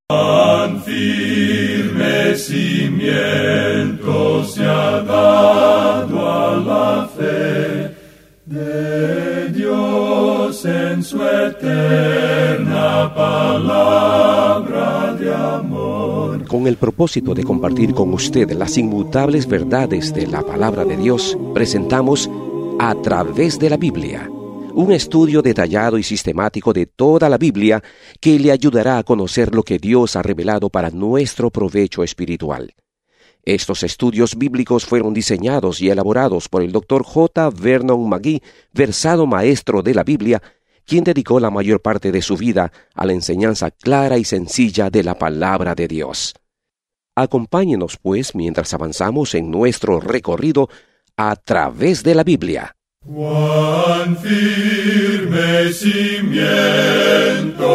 Tan firme cimiento se ha dado a la fe de Dios en su eterna palabra de amor. Con el propósito de compartir con usted las inmutables verdades de la palabra de Dios, presentamos A Través de la Biblia, un estudio detallado y sistemático de toda la Biblia que le ayudará a conocer lo que Dios ha revelado para nuestro provecho espiritual. Estos estudios bíblicos fueron diseñados y elaborados por el Dr. J. Vernon McGee, versado maestro de la Biblia, quien dedicó la mayor parte de su vida a la enseñanza clara y sencilla de la palabra de Dios. Acompáñenos, pues, mientras avanzamos en nuestro recorrido a través de la Biblia. Cuán firme cimiento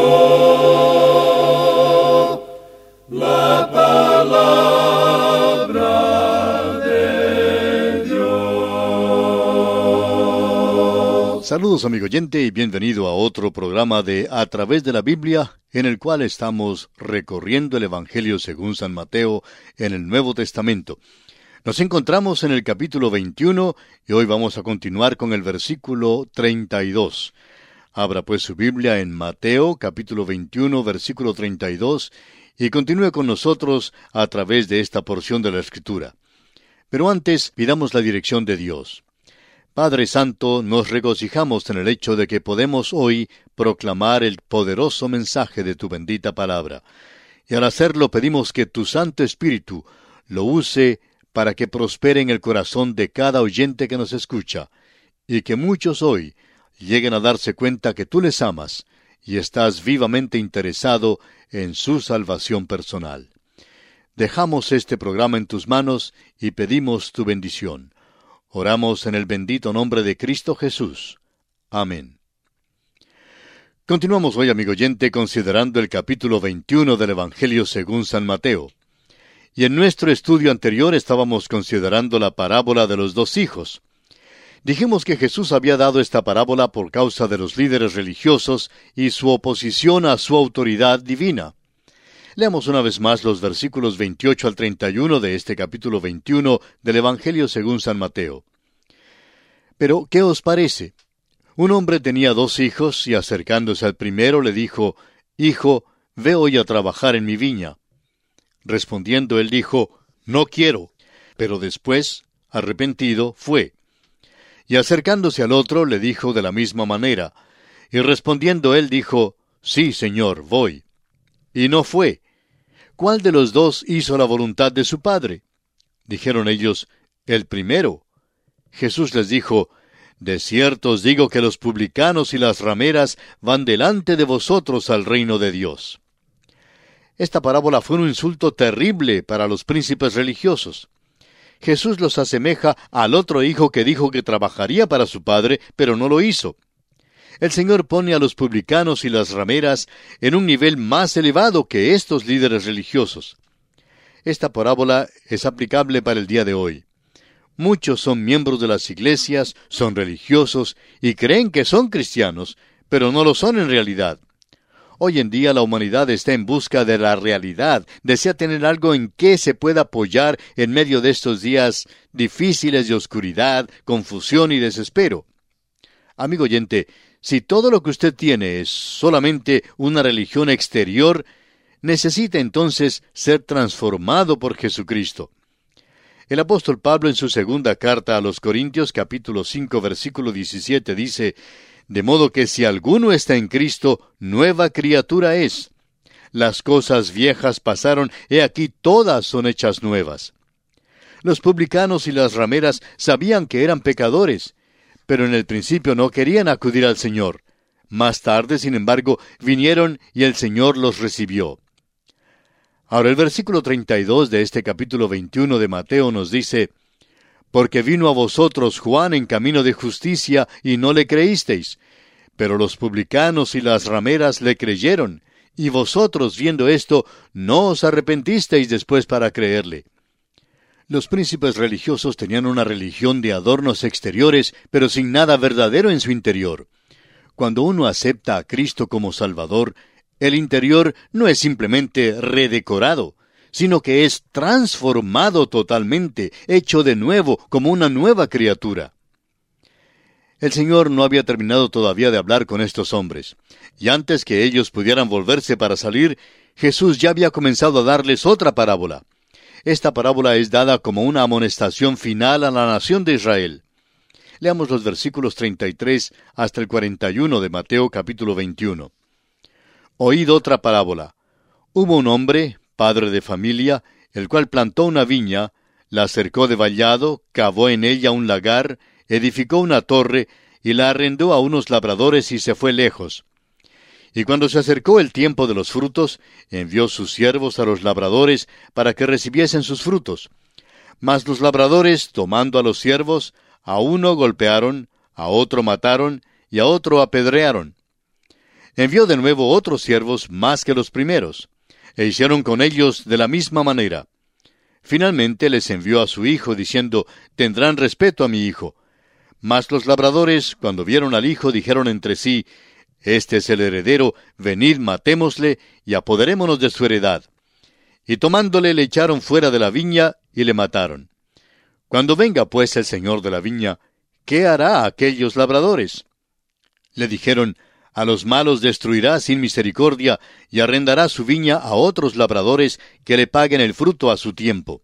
la palabra de Dios. Saludos, amigo oyente, y bienvenido a otro programa de A Través de la Biblia, en el cual estamos recorriendo el Evangelio según San Mateo en el Nuevo Testamento. Nos encontramos en el capítulo 21 y hoy vamos a continuar con el versículo 32. Abra pues su Biblia en Mateo, capítulo 21, versículo 32, y continúe con nosotros a través de esta porción de la Escritura. Pero antes, pidamos la dirección de Dios. Padre Santo, nos regocijamos en el hecho de que podemos hoy proclamar el poderoso mensaje de tu bendita palabra. Y al hacerlo pedimos que tu Santo Espíritu lo use para que prospere en el corazón de cada oyente que nos escucha, y que muchos hoy lleguen a darse cuenta que tú les amas y estás vivamente interesado en su salvación personal. Dejamos este programa en tus manos y pedimos tu bendición. Oramos en el bendito nombre de Cristo Jesús. Amén. Continuamos hoy, amigo oyente, considerando el capítulo 21 del Evangelio según San Mateo. Y en nuestro estudio anterior estábamos considerando la parábola de los dos hijos. Dijimos que Jesús había dado esta parábola por causa de los líderes religiosos y su oposición a su autoridad divina. Leamos una vez más los versículos 28 al 31 de este capítulo 21 del Evangelio según San Mateo. Pero, ¿qué os parece? Un hombre tenía dos hijos y acercándose al primero le dijo: «Hijo, ve hoy a trabajar en mi viña». Respondiendo él dijo: «No quiero». Pero después, arrepentido, fue. Y acercándose al otro, le dijo de la misma manera. Y respondiendo él dijo: «Sí, Señor, voy». Y no fue. ¿Cuál de los dos hizo la voluntad de su padre? Dijeron ellos: «El primero». Jesús les dijo: «De cierto os digo que los publicanos y las rameras van delante de vosotros al reino de Dios». Esta parábola fue un insulto terrible para los príncipes religiosos. Jesús los asemeja al otro hijo que dijo que trabajaría para su padre, pero no lo hizo. El Señor pone a los publicanos y las rameras en un nivel más elevado que estos líderes religiosos. Esta parábola es aplicable para el día de hoy. Muchos son miembros de las iglesias, son religiosos y creen que son cristianos, pero no lo son en realidad. Hoy en día la humanidad está en busca de la realidad, desea tener algo en que se pueda apoyar en medio de estos días difíciles de oscuridad, confusión y desespero. Amigo oyente, si todo lo que usted tiene es solamente una religión exterior, necesita entonces ser transformado por Jesucristo. El apóstol Pablo en su segunda carta a los Corintios, capítulo 5, versículo 17, dice: «De modo que si alguno está en Cristo, nueva criatura es. Las cosas viejas pasaron, he aquí todas son hechas nuevas». Los publicanos y las rameras sabían que eran pecadores, pero en el principio no querían acudir al Señor. Más tarde, sin embargo, vinieron y el Señor los recibió. Ahora el versículo 32 de este capítulo 21 de Mateo nos dice: «Porque vino a vosotros Juan en camino de justicia, y no le creísteis. Pero los publicanos y las rameras le creyeron, y vosotros, viendo esto, no os arrepentisteis después para creerle». Los príncipes religiosos tenían una religión de adornos exteriores, pero sin nada verdadero en su interior. Cuando uno acepta a Cristo como Salvador, el interior no es simplemente redecorado, sino que es transformado totalmente, hecho de nuevo como una nueva criatura. El Señor no había terminado todavía de hablar con estos hombres, y antes que ellos pudieran volverse para salir, Jesús ya había comenzado a darles otra parábola. Esta parábola es dada como una amonestación final a la nación de Israel. Leamos los versículos 33 hasta el 41 de Mateo capítulo 21. Oíd otra parábola. Hubo un hombre, padre de familia, el cual plantó una viña, la cercó de vallado, cavó en ella un lagar, edificó una torre, y la arrendó a unos labradores y se fue lejos. Y cuando se acercó el tiempo de los frutos, envió sus siervos a los labradores para que recibiesen sus frutos. Mas los labradores, tomando a los siervos, a uno golpearon, a otro mataron, y a otro apedrearon. Envió de nuevo otros siervos más que los primeros, e hicieron con ellos de la misma manera. Finalmente les envió a su hijo, diciendo, tendrán respeto a mi hijo. Mas los labradores, cuando vieron al hijo, dijeron entre sí, este es el heredero, venid, matémosle, y apoderémonos de su heredad. Y tomándole le echaron fuera de la viña, y le mataron. Cuando venga pues el señor de la viña, ¿qué hará a aquellos labradores? Le dijeron, a los malos destruirá sin misericordia, y arrendará su viña a otros labradores que le paguen el fruto a su tiempo.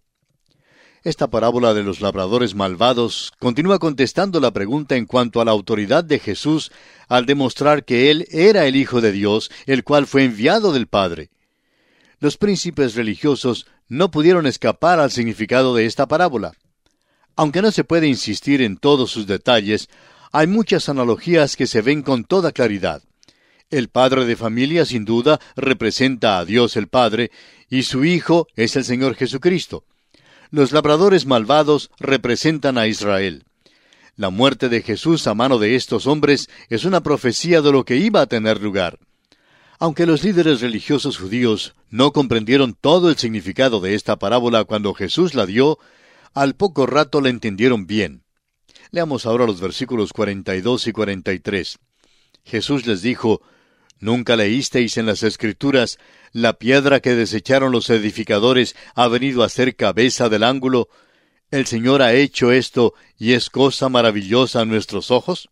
Esta parábola de los labradores malvados continúa contestando la pregunta en cuanto a la autoridad de Jesús al demostrar que Él era el Hijo de Dios, el cual fue enviado del Padre. Los príncipes religiosos no pudieron escapar al significado de esta parábola. Aunque no se puede insistir en todos sus detalles, hay muchas analogías que se ven con toda claridad. El padre de familia, sin duda, representa a Dios el Padre, y su Hijo es el Señor Jesucristo. Los labradores malvados representan a Israel. La muerte de Jesús a mano de estos hombres es una profecía de lo que iba a tener lugar. Aunque los líderes religiosos judíos no comprendieron todo el significado de esta parábola cuando Jesús la dio, al poco rato la entendieron bien. Leamos ahora los versículos 42 y 43. Jesús les dijo, ¿nunca leísteis en las Escrituras, la piedra que desecharon los edificadores ha venido a ser cabeza del ángulo? ¿El Señor ha hecho esto y es cosa maravillosa a nuestros ojos?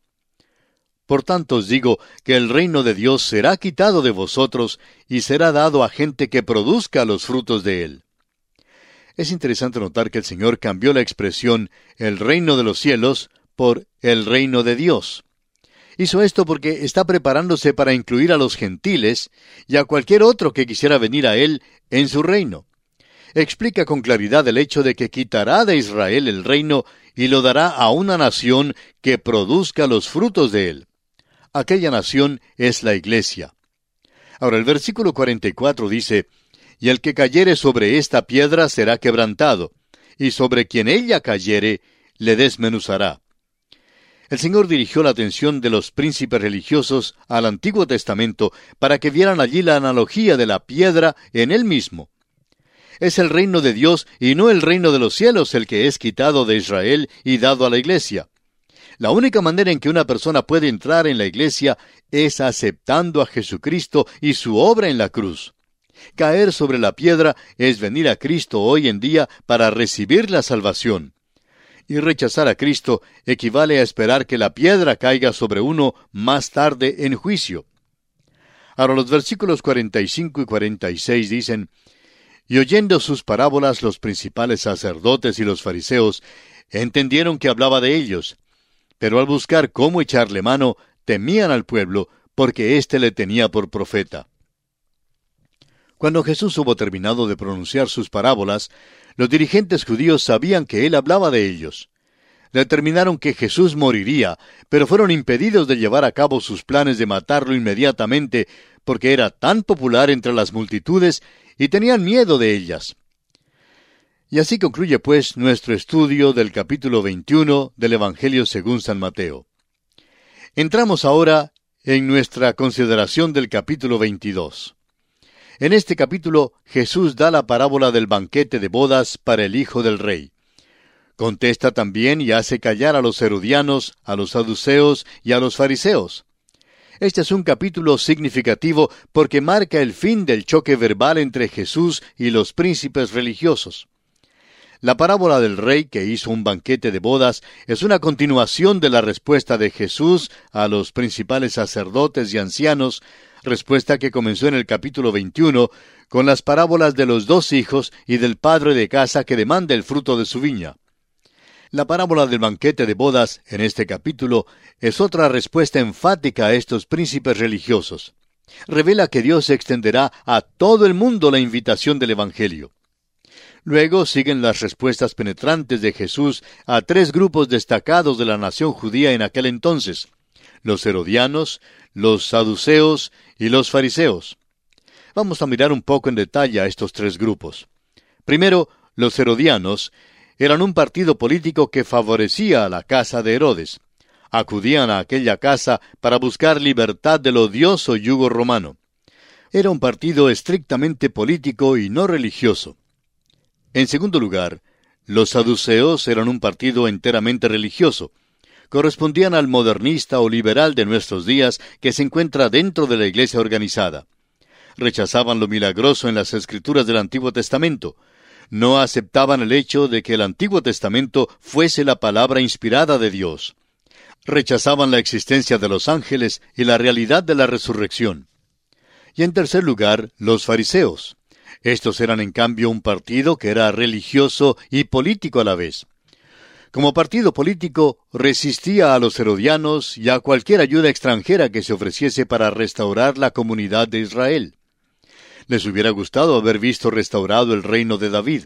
Por tanto os digo que el reino de Dios será quitado de vosotros y será dado a gente que produzca los frutos de él. Es interesante notar que el Señor cambió la expresión el reino de los cielos por el reino de Dios. Hizo esto porque está preparándose para incluir a los gentiles y a cualquier otro que quisiera venir a Él en su reino. Explica con claridad el hecho de que quitará de Israel el reino y lo dará a una nación que produzca los frutos de Él. Aquella nación es la Iglesia. Ahora el versículo 44 dice, y el que cayere sobre esta piedra será quebrantado, y sobre quien ella cayere le desmenuzará. El Señor dirigió la atención de los príncipes religiosos al Antiguo Testamento para que vieran allí la analogía de la piedra en él mismo. Es el reino de Dios y no el reino de los cielos el que es quitado de Israel y dado a la Iglesia. La única manera en que una persona puede entrar en la Iglesia es aceptando a Jesucristo y su obra en la cruz. Caer sobre la piedra es venir a Cristo hoy en día para recibir la salvación. Y rechazar a Cristo equivale a esperar que la piedra caiga sobre uno más tarde en juicio. Ahora los versículos 45 y 46 dicen, y oyendo sus parábolas los principales sacerdotes y los fariseos entendieron que hablaba de ellos, pero al buscar cómo echarle mano, temían al pueblo, porque éste le tenía por profeta. Cuando Jesús hubo terminado de pronunciar sus parábolas, los dirigentes judíos sabían que él hablaba de ellos. Determinaron que Jesús moriría, pero fueron impedidos de llevar a cabo sus planes de matarlo inmediatamente, porque era tan popular entre las multitudes y tenían miedo de ellas. Y así concluye pues nuestro estudio del capítulo 21 del Evangelio según San Mateo. Entramos ahora en nuestra consideración del capítulo 22. En este capítulo, Jesús da la parábola del banquete de bodas para el hijo del rey. Contesta también y hace callar a los herodianos, a los saduceos y a los fariseos. Este es un capítulo significativo porque marca el fin del choque verbal entre Jesús y los príncipes religiosos. La parábola del rey que hizo un banquete de bodas es una continuación de la respuesta de Jesús a los principales sacerdotes y ancianos, respuesta que comenzó en el capítulo 21 con las parábolas de los 2 hijos y del padre de casa que demanda el fruto de su viña. La parábola del banquete de bodas en este capítulo es otra respuesta enfática a estos príncipes religiosos. Revela que Dios extenderá a todo el mundo la invitación del Evangelio. Luego siguen las respuestas penetrantes de Jesús a 3 grupos destacados de la nación judía en aquel entonces: los herodianos, los saduceos y los fariseos. Vamos a mirar un poco en detalle a estos 3 grupos. Primero, los herodianos eran un partido político que favorecía a la casa de Herodes. Acudían a aquella casa para buscar libertad del odioso yugo romano. Era un partido estrictamente político y no religioso. En segundo lugar, los saduceos eran un partido enteramente religioso. Correspondían al modernista o liberal de nuestros días que se encuentra dentro de la iglesia organizada. Rechazaban lo milagroso en las escrituras del Antiguo Testamento. No aceptaban el hecho de que el Antiguo Testamento fuese la palabra inspirada de Dios. Rechazaban la existencia de los ángeles y la realidad de la resurrección. Y en tercer lugar, los fariseos. Estos eran en cambio un partido que era religioso y político a la vez. Como partido político, resistía a los herodianos y a cualquier ayuda extranjera que se ofreciese para restaurar la comunidad de Israel. Les hubiera gustado haber visto restaurado el reino de David.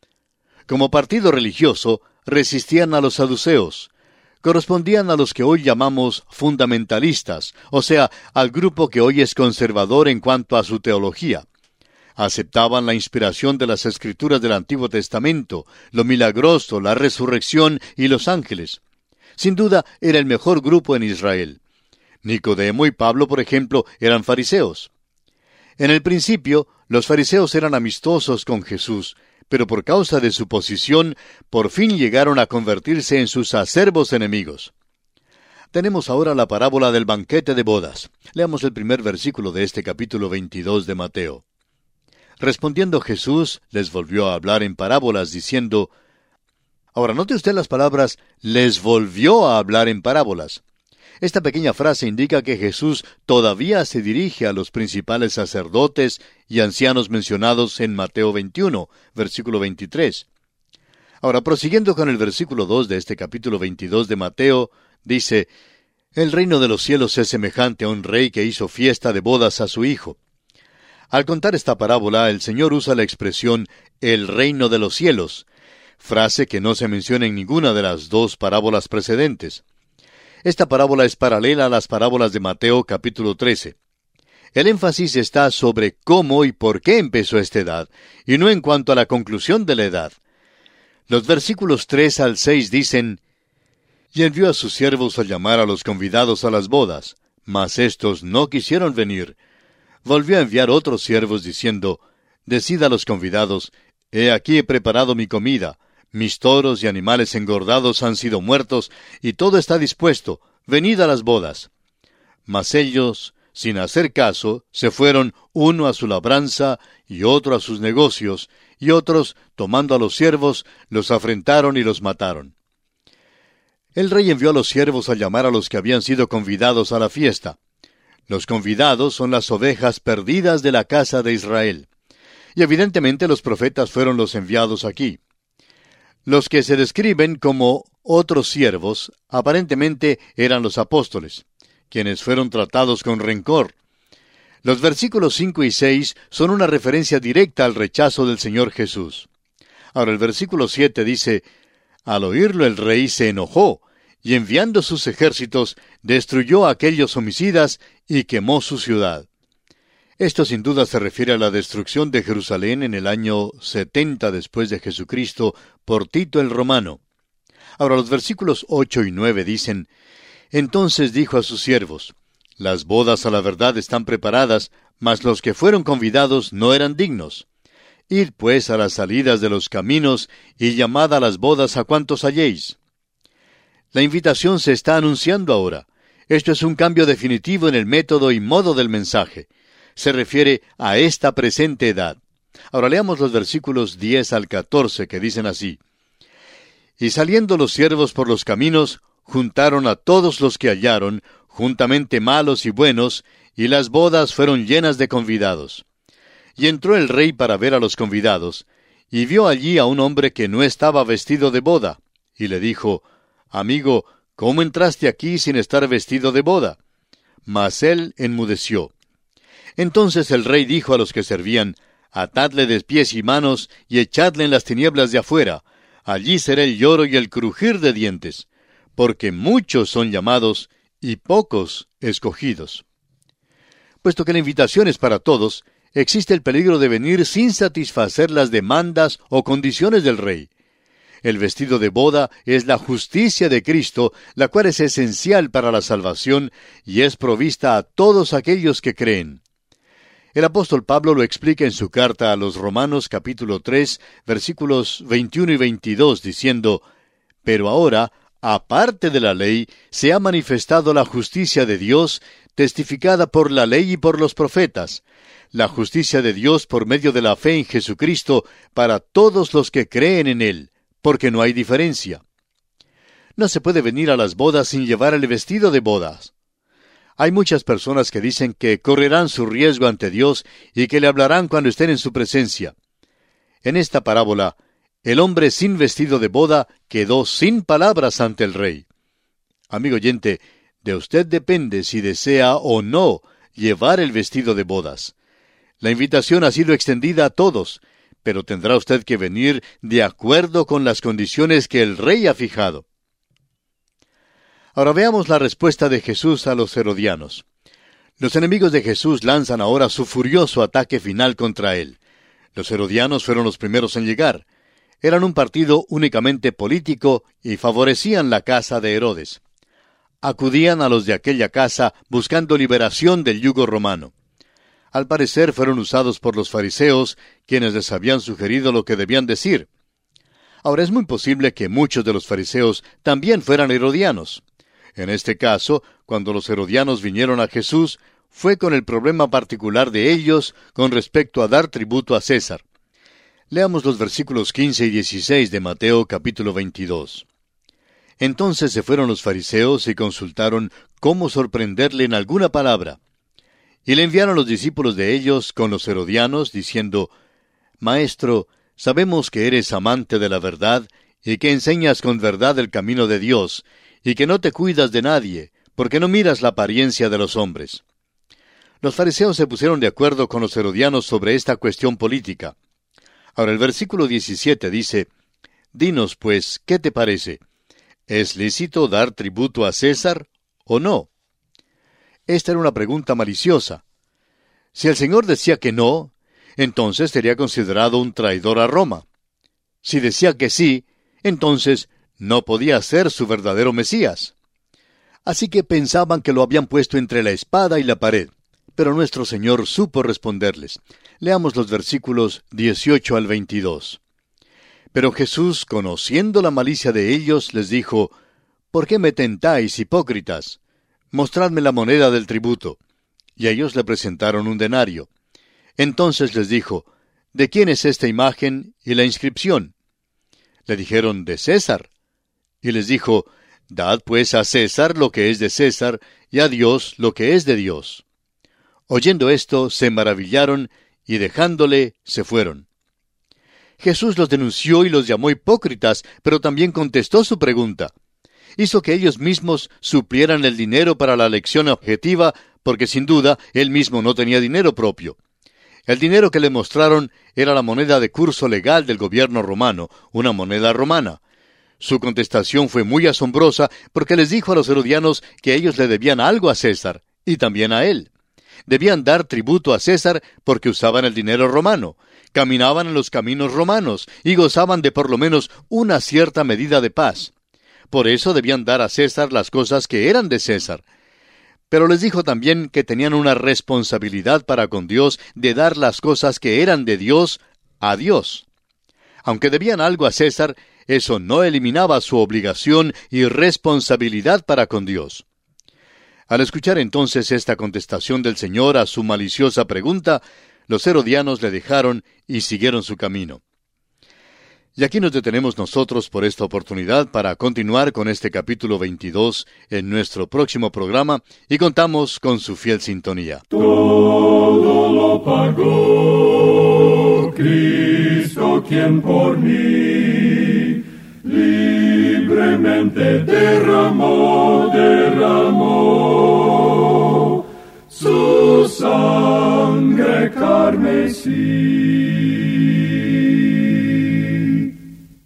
Como partido religioso, resistían a los saduceos. Correspondían a los que hoy llamamos fundamentalistas, o sea, al grupo que hoy es conservador en cuanto a su teología. Aceptaban la inspiración de las escrituras del Antiguo Testamento, lo milagroso, la resurrección y los ángeles. Sin duda, era el mejor grupo en Israel. Nicodemo y Pablo, por ejemplo, eran fariseos. En el principio, los fariseos eran amistosos con Jesús, pero por causa de su posición, por fin llegaron a convertirse en sus acerbos enemigos. Tenemos ahora la parábola del banquete de bodas. Leamos el primer versículo de este capítulo 22 de Mateo. Respondiendo Jesús, les volvió a hablar en parábolas, diciendo... Ahora, note usted las palabras, les volvió a hablar en parábolas. Esta pequeña frase indica que Jesús todavía se dirige a los principales sacerdotes y ancianos mencionados en Mateo 21, versículo 23. Ahora, prosiguiendo con el versículo 2 de este capítulo 22 de Mateo, dice, «El reino de los cielos es semejante a un rey que hizo fiesta de bodas a su hijo». Al contar esta parábola, el Señor usa la expresión «el reino de los cielos», frase que no se menciona en ninguna de las 2 parábolas precedentes. Esta parábola es paralela a las parábolas de Mateo capítulo 13. El énfasis está sobre cómo y por qué empezó esta edad, y no en cuanto a la conclusión de la edad. Los versículos 3 al 6 dicen, «Y envió a sus siervos a llamar a los convidados a las bodas, mas éstos no quisieron venir. Volvió a enviar otros siervos diciendo, Decid a los convidados, he aquí he preparado mi comida, mis toros y animales engordados han sido muertos, y todo está dispuesto, venid a las bodas. Mas ellos, sin hacer caso, se fueron uno a su labranza y otro a sus negocios, y otros, tomando a los siervos, los afrentaron y los mataron. El rey envió a los siervos a llamar a los que habían sido convidados a la fiesta. Los convidados son las ovejas perdidas de la casa de Israel. Y evidentemente los profetas fueron los enviados aquí. Los que se describen como otros siervos, aparentemente eran los apóstoles, quienes fueron tratados con rencor. Los versículos 5 y 6 son una referencia directa al rechazo del Señor Jesús. Ahora el versículo 7 dice, Al oírlo el rey se enojó, y enviando sus ejércitos, destruyó a aquellos homicidas y quemó su ciudad. Esto sin duda se refiere a la destrucción de Jerusalén en el año 70 después de Jesucristo por Tito el Romano. Ahora los versículos 8 y 9 dicen, Entonces dijo a sus siervos, Las bodas a la verdad están preparadas, mas los que fueron convidados no eran dignos. Id pues a las salidas de los caminos, y llamad a las bodas a cuantos halléis. La invitación se está anunciando ahora. Esto es un cambio definitivo en el método y modo del mensaje. Se refiere a esta presente edad. Ahora leamos los versículos 10 al 14 que dicen así. Y saliendo los siervos por los caminos, juntaron a todos los que hallaron, juntamente malos y buenos, y las bodas fueron llenas de convidados. Y entró el rey para ver a los convidados, y vio allí a un hombre que no estaba vestido de boda, y le dijo, Amigo, ¿cómo entraste aquí sin estar vestido de boda? Mas él enmudeció. Entonces el rey dijo a los que servían, Atadle de pies y manos, y echadle en las tinieblas de afuera. Allí será el lloro y el crujir de dientes, porque muchos son llamados, y pocos escogidos. Puesto que la invitación es para todos, existe el peligro de venir sin satisfacer las demandas o condiciones del rey. El vestido de boda es la justicia de Cristo, la cual es esencial para la salvación y es provista a todos aquellos que creen. El apóstol Pablo lo explica en su carta a los Romanos capítulo 3, versículos 21 y 22, diciendo, Pero ahora, aparte de la ley, se ha manifestado la justicia de Dios, testificada por la ley y por los profetas, la justicia de Dios por medio de la fe en Jesucristo para todos los que creen en Él, porque no hay diferencia. No se puede venir a las bodas sin llevar el vestido de bodas. Hay muchas personas que dicen que correrán su riesgo ante Dios y que le hablarán cuando estén en su presencia. En esta parábola, el hombre sin vestido de boda quedó sin palabras ante el rey. Amigo oyente, de usted depende si desea o no llevar el vestido de bodas. La invitación ha sido extendida a todos, pero tendrá usted que venir de acuerdo con las condiciones que el rey ha fijado. Ahora veamos la respuesta de Jesús a los herodianos. Los enemigos de Jesús lanzan ahora su furioso ataque final contra él. Los herodianos fueron los primeros en llegar. Eran un partido únicamente político y favorecían la casa de Herodes. Acudían a los de aquella casa buscando liberación del yugo romano. Al parecer fueron usados por los fariseos, quienes les habían sugerido lo que debían decir. Ahora es muy posible que muchos de los fariseos también fueran herodianos. En este caso, cuando los herodianos vinieron a Jesús, fue con el problema particular de ellos con respecto a dar tributo a César. Leamos los versículos 15 y 16 de Mateo capítulo 22. Entonces se fueron los fariseos y consultaron cómo sorprenderle en alguna palabra. Y le enviaron los discípulos de ellos con los herodianos, diciendo, Maestro, sabemos que eres amante de la verdad, y que enseñas con verdad el camino de Dios, y que no te cuidas de nadie, porque no miras la apariencia de los hombres. Los fariseos se pusieron de acuerdo con los herodianos sobre esta cuestión política. Ahora el versículo 17 dice, Dinos, pues, ¿qué te parece? ¿Es lícito dar tributo a César o no? Esta era una pregunta maliciosa. Si el Señor decía que no, entonces sería considerado un traidor a Roma. Si decía que sí, entonces no podía ser su verdadero Mesías. Así que pensaban que lo habían puesto entre la espada y la pared. Pero nuestro Señor supo responderles. Leamos los versículos 18 al 22. Pero Jesús, conociendo la malicia de ellos, les dijo, ¿Por qué me tentáis, hipócritas? Mostradme la moneda del tributo. Y ellos le presentaron un denario. Entonces les dijo, ¿de quién es esta imagen y la inscripción? Le dijeron, de César. Y les dijo, Dad pues a César lo que es de César, y a Dios lo que es de Dios. Oyendo esto, se maravillaron, y dejándole, se fueron. Jesús los denunció y los llamó hipócritas, pero también contestó su pregunta. Hizo que ellos mismos suplieran el dinero para la lección objetiva, porque sin duda él mismo no tenía dinero propio. El dinero que le mostraron era la moneda de curso legal del gobierno romano, una moneda romana. Su contestación fue muy asombrosa porque les dijo a los herodianos que ellos le debían algo a César, y también a él. Debían dar tributo a César porque usaban el dinero romano, caminaban en los caminos romanos y gozaban de por lo menos una cierta medida de paz. Por eso debían dar a César las cosas que eran de César. Pero les dijo también que tenían una responsabilidad para con Dios de dar las cosas que eran de Dios a Dios. Aunque debían algo a César, eso no eliminaba su obligación y responsabilidad para con Dios. Al escuchar entonces esta contestación del Señor a su maliciosa pregunta, los herodianos le dejaron y siguieron su camino. Y aquí nos detenemos nosotros por esta oportunidad para continuar con este capítulo 22 en nuestro próximo programa y contamos con su fiel sintonía. Todo lo pagó Cristo, quien por mí libremente derramó su sangre carmesí.